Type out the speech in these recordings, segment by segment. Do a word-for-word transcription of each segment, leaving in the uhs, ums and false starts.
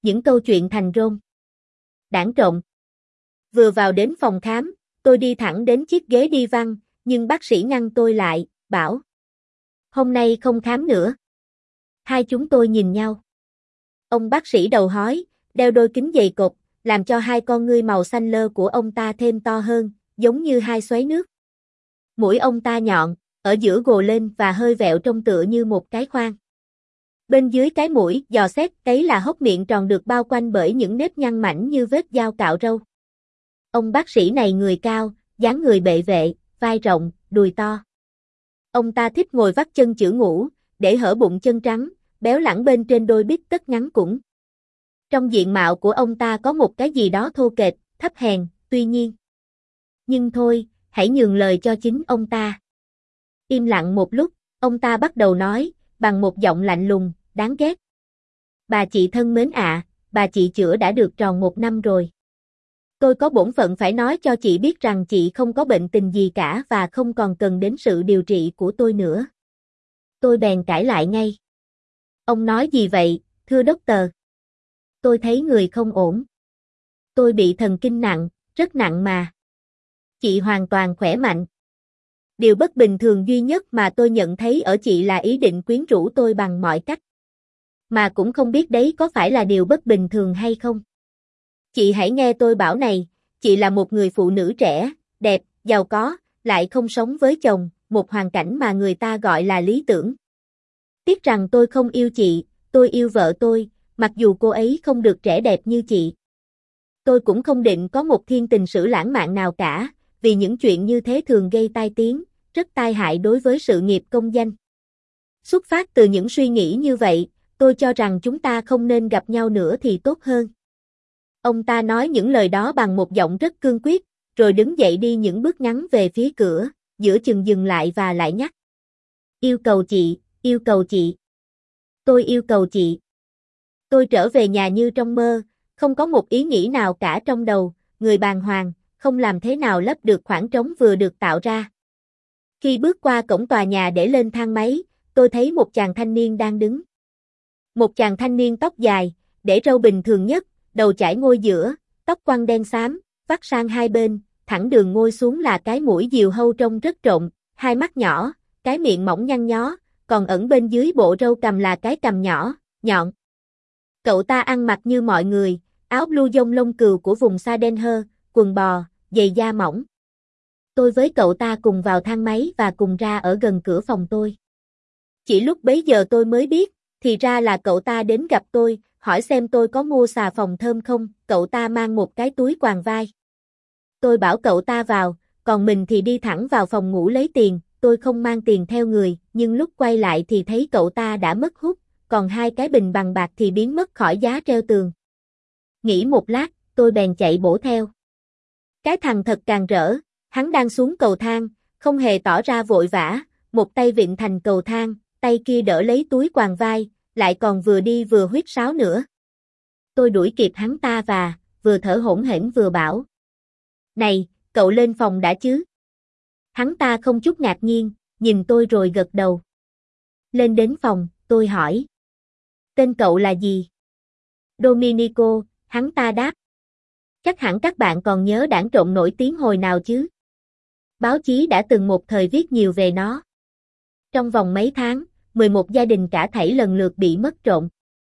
những câu chuyện thành rôm. Đảng trộm. Vừa vào đến phòng khám, tôi đi thẳng đến chiếc ghế đi văn, nhưng bác sĩ ngăn tôi lại, bảo. Hôm nay không khám nữa. Hai chúng tôi nhìn nhau. Ông bác sĩ đầu hói, đeo đôi kính dày cộp, làm cho hai con ngươi màu xanh lơ của ông ta thêm to hơn, giống như hai xoáy nước. Mũi ông ta nhọn, ở giữa gồ lên và hơi vẹo trông tựa như một cái khoan. Bên dưới cái mũi, dò xét, ấy là hốc miệng tròn được bao quanh bởi những nếp nhăn mảnh như vết dao cạo râu. Ông bác sĩ này người cao, dáng người bệ vệ, vai rộng, đùi to. Ông ta thích ngồi vắt chân chữ ngủ, để hở bụng chân trắng, béo lẳng bên trên đôi bít tất ngắn cũng. Trong diện mạo của ông ta có một cái gì đó thô kệch, thấp hèn, tuy nhiên. Nhưng thôi, hãy nhường lời cho chính ông ta. Im lặng một lúc, ông ta bắt đầu nói, bằng một giọng lạnh lùng, đáng ghét. Bà chị thân mến ạ, bà chị chữa đã được tròn một năm rồi. Tôi có bổn phận phải nói cho chị biết rằng chị không có bệnh tình gì cả và không còn cần đến sự điều trị của tôi nữa. Tôi bèn cãi lại ngay. Ông nói gì vậy, thưa doctor? Tôi thấy người không ổn. Tôi bị thần kinh nặng, rất nặng mà. Chị hoàn toàn khỏe mạnh. Điều bất bình thường duy nhất mà tôi nhận thấy ở chị là ý định quyến rũ tôi bằng mọi cách. Mà cũng không biết đấy có phải là điều bất bình thường hay không. Chị hãy nghe tôi bảo này, chị là một người phụ nữ trẻ, đẹp, giàu có, lại không sống với chồng, một hoàn cảnh mà người ta gọi là lý tưởng. Tiếc rằng tôi không yêu chị, tôi yêu vợ tôi, mặc dù cô ấy không được trẻ đẹp như chị. Tôi cũng không định có một thiên tình sử lãng mạn nào cả, vì những chuyện như thế thường gây tai tiếng, rất tai hại đối với sự nghiệp công danh. Xuất phát từ những suy nghĩ như vậy, tôi cho rằng chúng ta không nên gặp nhau nữa thì tốt hơn. Ông ta nói những lời đó bằng một giọng rất cương quyết, rồi đứng dậy đi những bước ngắn về phía cửa, giữa chừng dừng lại và lại nhắc. Yêu cầu chị, yêu cầu chị. Tôi yêu cầu chị. Tôi trở về nhà như trong mơ, không có một ý nghĩ nào cả trong đầu, người bàng hoàng, không làm thế nào lấp được khoảng trống vừa được tạo ra. Khi bước qua cổng tòa nhà để lên thang máy, tôi thấy một chàng thanh niên đang đứng. Một chàng thanh niên tóc dài, để râu bình thường nhất, đầu chải ngôi giữa, tóc quăn đen xám, vắt sang hai bên, thẳng đường ngôi xuống là cái mũi diều hâu trông rất trộm, hai mắt nhỏ, cái miệng mỏng nhăn nhó, còn ẩn bên dưới bộ râu cằm là cái cằm nhỏ, nhọn. Cậu ta ăn mặc như mọi người, áo blue lông lông cừu của vùng Sa Đen Hơ, quần bò, giày da mỏng. Tôi với cậu ta cùng vào thang máy và cùng ra ở gần cửa phòng tôi. Chỉ lúc bấy giờ tôi mới biết, thì ra là cậu ta đến gặp tôi, hỏi xem tôi có mua xà phòng thơm không, cậu ta mang một cái túi quàng vai. Tôi bảo cậu ta vào, còn mình thì đi thẳng vào phòng ngủ lấy tiền, tôi không mang tiền theo người, nhưng lúc quay lại thì thấy cậu ta đã mất hút, còn hai cái bình bằng bạc thì biến mất khỏi giá treo tường. Nghĩ một lát, tôi bèn chạy bổ theo. Cái thằng thật càng rỡ, hắn đang xuống cầu thang, không hề tỏ ra vội vã, một tay vịn thành cầu thang, tay kia đỡ lấy túi quàng vai, lại còn vừa đi vừa huýt sáo nữa. Tôi đuổi kịp hắn ta và, vừa thở hổn hển vừa bảo. Này, cậu lên phòng đã chứ? Hắn ta không chút ngạc nhiên, nhìn tôi rồi gật đầu. Lên đến phòng, tôi hỏi. Tên cậu là gì? Domenico, hắn ta đáp. Chắc hẳn các bạn còn nhớ đảng trộm nổi tiếng hồi nào chứ? Báo chí đã từng một thời viết nhiều về nó. Trong vòng mấy tháng, mười một gia đình cả thảy lần lượt bị mất trộm.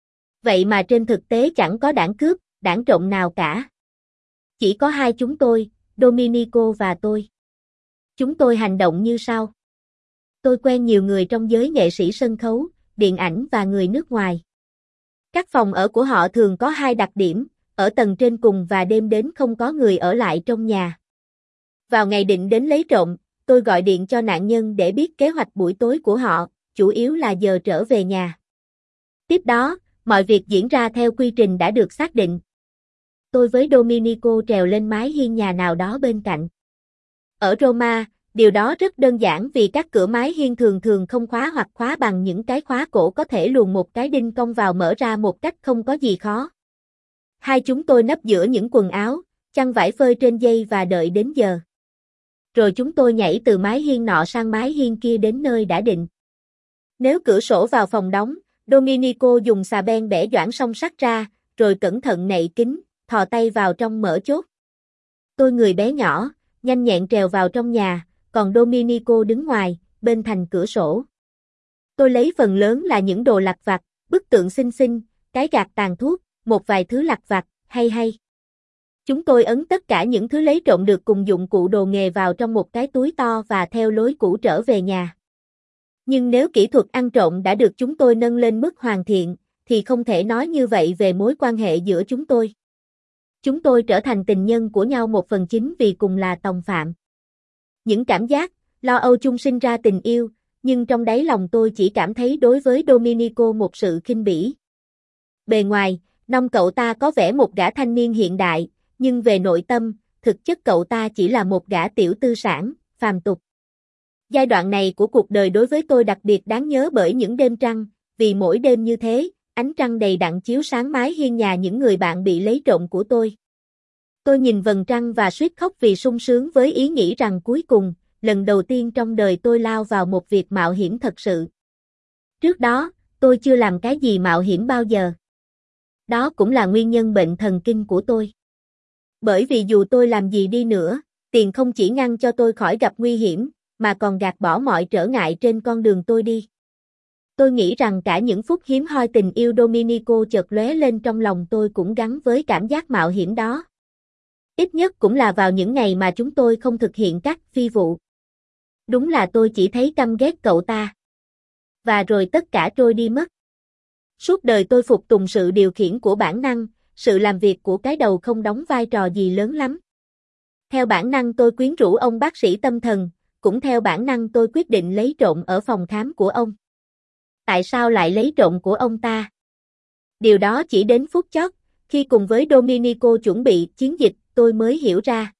Vậy mà trên thực tế chẳng có đảng cướp, đảng trộm nào cả. Chỉ có hai chúng tôi, Domenico và tôi. Chúng tôi hành động như sau. Tôi quen nhiều người trong giới nghệ sĩ sân khấu, điện ảnh và người nước ngoài. Các phòng ở của họ thường có hai đặc điểm, ở tầng trên cùng và đêm đến không có người ở lại trong nhà. Vào ngày định đến lấy trộm, tôi gọi điện cho nạn nhân để biết kế hoạch buổi tối của họ, chủ yếu là giờ trở về nhà. Tiếp đó, mọi việc diễn ra theo quy trình đã được xác định. Tôi với Domenico trèo lên mái hiên nhà nào đó bên cạnh. Ở Roma, điều đó rất đơn giản vì các cửa mái hiên thường thường không khóa hoặc khóa bằng những cái khóa cổ có thể luồn một cái đinh cong vào mở ra một cách không có gì khó. Hai chúng tôi nấp giữa những quần áo, chăn vải phơi trên dây và đợi đến giờ. Rồi chúng tôi nhảy từ mái hiên nọ sang mái hiên kia đến nơi đã định. Nếu cửa sổ vào phòng đóng, Domenico dùng xà beng bẻ doãn song sắt ra, rồi cẩn thận nạy kính, thò tay vào trong mở chốt. Tôi người bé nhỏ, nhanh nhẹn trèo vào trong nhà, còn Domenico đứng ngoài, bên thành cửa sổ. Tôi lấy phần lớn là những đồ lặt vặt, bức tượng xinh xinh, cái gạt tàn thuốc, một vài thứ lặt vặt, hay hay. Chúng tôi ấn tất cả những thứ lấy trộm được cùng dụng cụ đồ nghề vào trong một cái túi to và theo lối cũ trở về nhà. Nhưng nếu kỹ thuật ăn trộm đã được chúng tôi nâng lên mức hoàn thiện, thì không thể nói như vậy về mối quan hệ giữa chúng tôi. Chúng tôi trở thành tình nhân của nhau một phần chính vì cùng là tòng phạm. Những cảm giác, lo âu chung sinh ra tình yêu, nhưng trong đáy lòng tôi chỉ cảm thấy đối với Domenico một sự khinh bỉ. Bề ngoài, nông cậu ta có vẻ một gã thanh niên hiện đại, nhưng về nội tâm, thực chất cậu ta chỉ là một gã tiểu tư sản, phàm tục. Giai đoạn này của cuộc đời đối với tôi đặc biệt đáng nhớ bởi những đêm trăng, vì mỗi đêm như thế, ánh trăng đầy đặn chiếu sáng mái hiên nhà những người bạn bị lấy trộm của tôi. Tôi nhìn vầng trăng và suýt khóc vì sung sướng với ý nghĩ rằng cuối cùng, lần đầu tiên trong đời tôi lao vào một việc mạo hiểm thật sự. Trước đó, tôi chưa làm cái gì mạo hiểm bao giờ. Đó cũng là nguyên nhân bệnh thần kinh của tôi. Bởi vì dù tôi làm gì đi nữa, tiền không chỉ ngăn cho tôi khỏi gặp nguy hiểm, mà còn gạt bỏ mọi trở ngại trên con đường tôi đi. Tôi nghĩ rằng cả những phút hiếm hoi tình yêu Domenico chợt lóe lên trong lòng tôi cũng gắn với cảm giác mạo hiểm đó. Ít nhất cũng là vào những ngày mà chúng tôi không thực hiện các phi vụ. Đúng là tôi chỉ thấy căm ghét cậu ta. Và rồi tất cả trôi đi mất. Suốt đời tôi phục tùng sự điều khiển của bản năng, sự làm việc của cái đầu không đóng vai trò gì lớn lắm. Theo bản năng tôi quyến rũ ông bác sĩ tâm thần, cũng theo bản năng tôi quyết định lấy trộm ở phòng khám của ông. Tại sao lại lấy trộm của ông ta? Điều đó chỉ đến phút chót, khi cùng với Domenico chuẩn bị chiến dịch, tôi mới hiểu ra.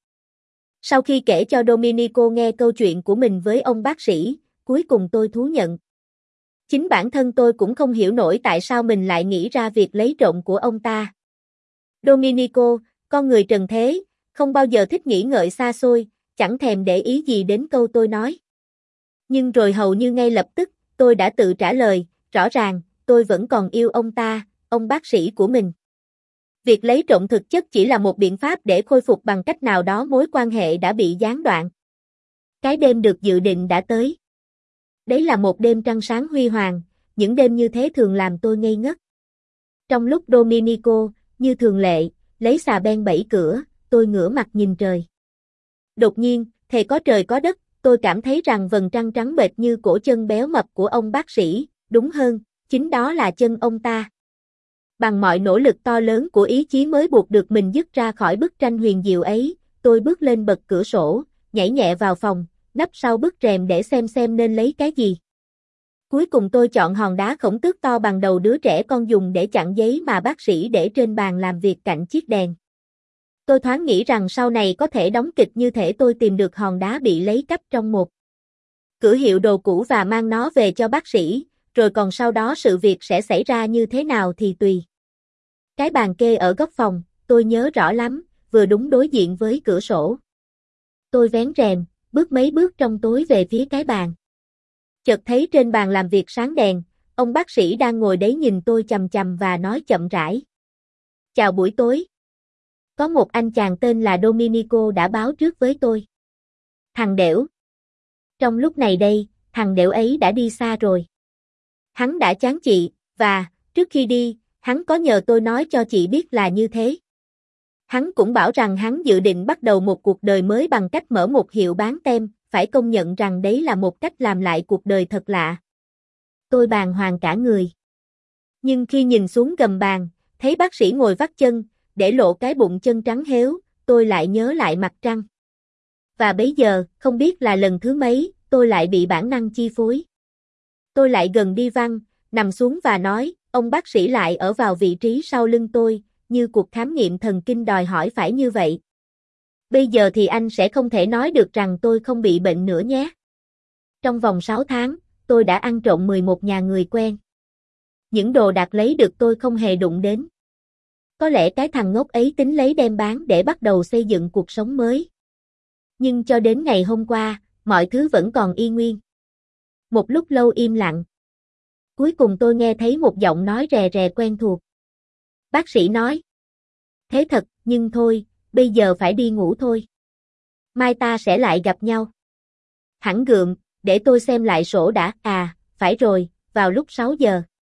Sau khi kể cho Domenico nghe câu chuyện của mình với ông bác sĩ, cuối cùng tôi thú nhận. Chính bản thân tôi cũng không hiểu nổi tại sao mình lại nghĩ ra việc lấy trộm của ông ta. Domenico, con người trần thế, không bao giờ thích nghĩ ngợi xa xôi, chẳng thèm để ý gì đến câu tôi nói. Nhưng rồi hầu như ngay lập tức, tôi đã tự trả lời, rõ ràng, tôi vẫn còn yêu ông ta, ông bác sĩ của mình. Việc lấy trộm thực chất chỉ là một biện pháp để khôi phục bằng cách nào đó mối quan hệ đã bị gián đoạn. Cái đêm được dự định đã tới. Đấy là một đêm trăng sáng huy hoàng, những đêm như thế thường làm tôi ngây ngất. Trong lúc Domenico, như thường lệ, lấy xà beng bẫy cửa, tôi ngửa mặt nhìn trời. Đột nhiên, thề có trời có đất, tôi cảm thấy rằng vầng trăng trắng bệch như cổ chân béo mập của ông bác sĩ, đúng hơn, chính đó là chân ông ta. Bằng mọi nỗ lực to lớn của ý chí mới buộc được mình dứt ra khỏi bức tranh huyền diệu ấy, tôi bước lên bậc cửa sổ, nhảy nhẹ vào phòng, nấp sau bức rèm để xem xem nên lấy cái gì. Cuối cùng tôi chọn hòn đá khổng tước to bằng đầu đứa trẻ con dùng để chặn giấy mà bác sĩ để trên bàn làm việc cạnh chiếc đèn. Tôi thoáng nghĩ rằng sau này có thể đóng kịch như thể tôi tìm được hòn đá bị lấy cắp trong một cửa hiệu đồ cũ và mang nó về cho bác sĩ, rồi còn sau đó sự việc sẽ xảy ra như thế nào thì tùy. Cái bàn kê ở góc phòng, tôi nhớ rõ lắm, vừa đúng đối diện với cửa sổ. Tôi vén rèm, bước mấy bước trong tối về phía cái bàn. Chợt thấy trên bàn làm việc sáng đèn, ông bác sĩ đang ngồi đấy nhìn tôi chằm chằm và nói chậm rãi. Chào buổi tối. Có một anh chàng tên là Domenico đã báo trước với tôi. Thằng đểu. Trong lúc này đây, thằng đểu ấy đã đi xa rồi. Hắn đã chán chị, và, trước khi đi, hắn có nhờ tôi nói cho chị biết là như thế. Hắn cũng bảo rằng hắn dự định bắt đầu một cuộc đời mới bằng cách mở một hiệu bán tem, phải công nhận rằng đấy là một cách làm lại cuộc đời thật lạ. Tôi bàng hoàng cả người. Nhưng khi nhìn xuống gầm bàn, thấy bác sĩ ngồi vắt chân, để lộ cái bụng chân trắng héo, tôi lại nhớ lại mặt trăng. Và bấy giờ, không biết là lần thứ mấy, tôi lại bị bản năng chi phối. Tôi lại gần đi văng, nằm xuống và nói, ông bác sĩ lại ở vào vị trí sau lưng tôi, như cuộc khám nghiệm thần kinh đòi hỏi phải như vậy. Bây giờ thì anh sẽ không thể nói được rằng tôi không bị bệnh nữa nhé. Trong vòng sáu tháng, tôi đã ăn trộm mười một nhà người quen. Những đồ đạc lấy được tôi không hề đụng đến. Có lẽ cái thằng ngốc ấy tính lấy đem bán để bắt đầu xây dựng cuộc sống mới. Nhưng cho đến ngày hôm qua, mọi thứ vẫn còn y nguyên. Một lúc lâu im lặng. Cuối cùng tôi nghe thấy một giọng nói rè rè quen thuộc. Bác sĩ nói. Thế thật, nhưng thôi, bây giờ phải đi ngủ thôi. Mai ta sẽ lại gặp nhau. Hẳn gượng, để tôi xem lại sổ đã, à, phải rồi, vào lúc sáu giờ.